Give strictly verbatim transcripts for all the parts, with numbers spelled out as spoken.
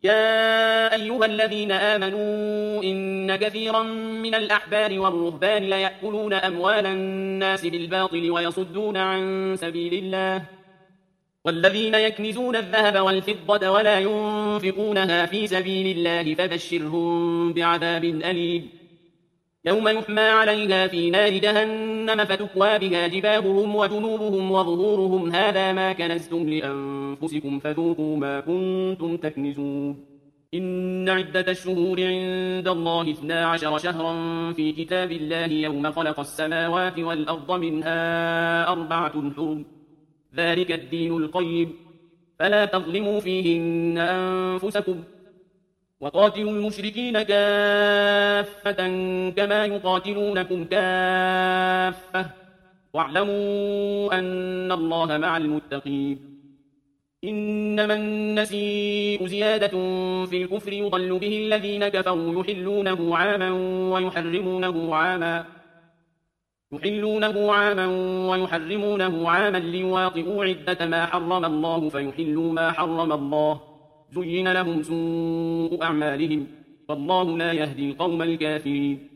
يا أيها الذين آمنوا إن كثيرا من الأحبار والرهبان ليأكلون أموال الناس بالباطل ويصدون عن سبيل الله والذين يكنزون الذهب والفضة ولا ينفقونها في سبيل الله فبشرهم بعذاب أليم يوم يحمى عليها في نار جهنم فتكوى بها جباههم وجنوبهم وظهورهم هذا ما كنزتم لأنفسكم فذوقوا ما كنتم تكنزون إن عدة الشهور عند الله اثنا عشر شهرا في كتاب الله يوم خلق السماوات والأرض منها أربعة حرم ذلك الدين القيم فلا تظلموا فيهن أنفسكم وقاتلوا المشركين كافة كما يقاتلونكم كافة واعلموا أن الله مع المتقين إنما النسيء زيادة في الكفر يضل به الذين كفروا يحلونه عاما ويحرمونه عاما يحلونه عاما ويحرمونه عاما ليواطئوا عدة ما حرم الله فيحلوا ما حرم الله زين لهم سوء أعمالهم والله لا يهدي القوم الكافرين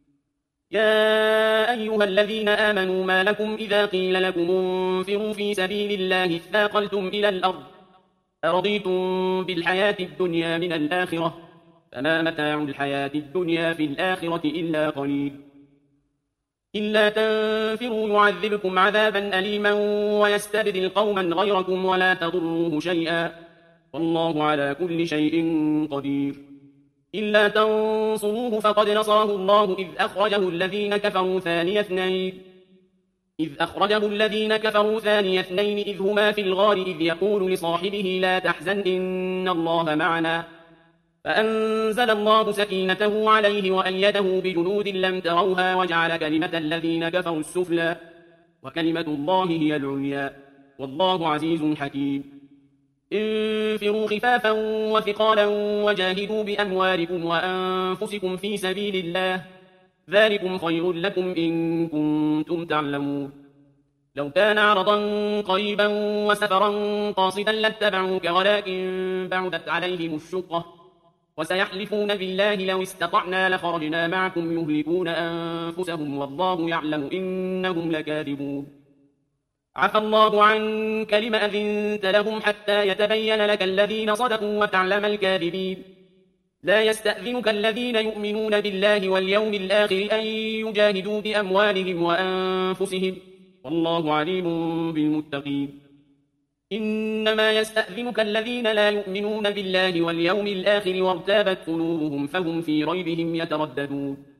يا أيها الذين آمنوا ما لكم إذا قيل لكم انفروا في سبيل الله اثاقلتم إلى الأرض أرضيتم بالحياة الدنيا من الآخرة فما متاع الحياة الدنيا في الآخرة إلا قليل إلا تنفروا يعذبكم عذابا أليما ويستبدل قوما غيركم ولا تضروه شيئا والله على كل شيء قدير إلا تنصروه فقد نصره الله إذ أخرجه الذين كفروا ثاني اثنين إذ أخرجه الذين كفروا ثاني اثنين إذ هما في الغار إذ يقول لصاحبه لا تحزن إن الله معنا فأنزل الله سكينته عليه وأيده بجنود لم تروها وجعل كلمة الذين كفروا السفلى وكلمة الله هي العليا والله عزيز حكيم انفروا خفافا وثقالا وجاهدوا بأموالكم وأنفسكم في سبيل الله ذلكم خير لكم إن كنتم تعلمون لو كان عرضا قريبا وسفرا قاصدا لاتبعوك ولكن بعدت عليهم الشقة وسيحلفون بالله لو استطعنا لخرجنا معكم يهلكون أنفسهم والله يعلم إنهم لكاذبون عفى الله عنك لم أذنت لهم حتى يتبين لك الذين صدقوا وتعلم الكاذبين لا يستأذنك الذين يؤمنون بالله واليوم الآخر أن يجاهدوا بأموالهم وأنفسهم والله عليم بالمتقين إنما يستأذنك الذين لا يؤمنون بالله واليوم الآخر وارتابت قلوبهم فهم في ريبهم يترددون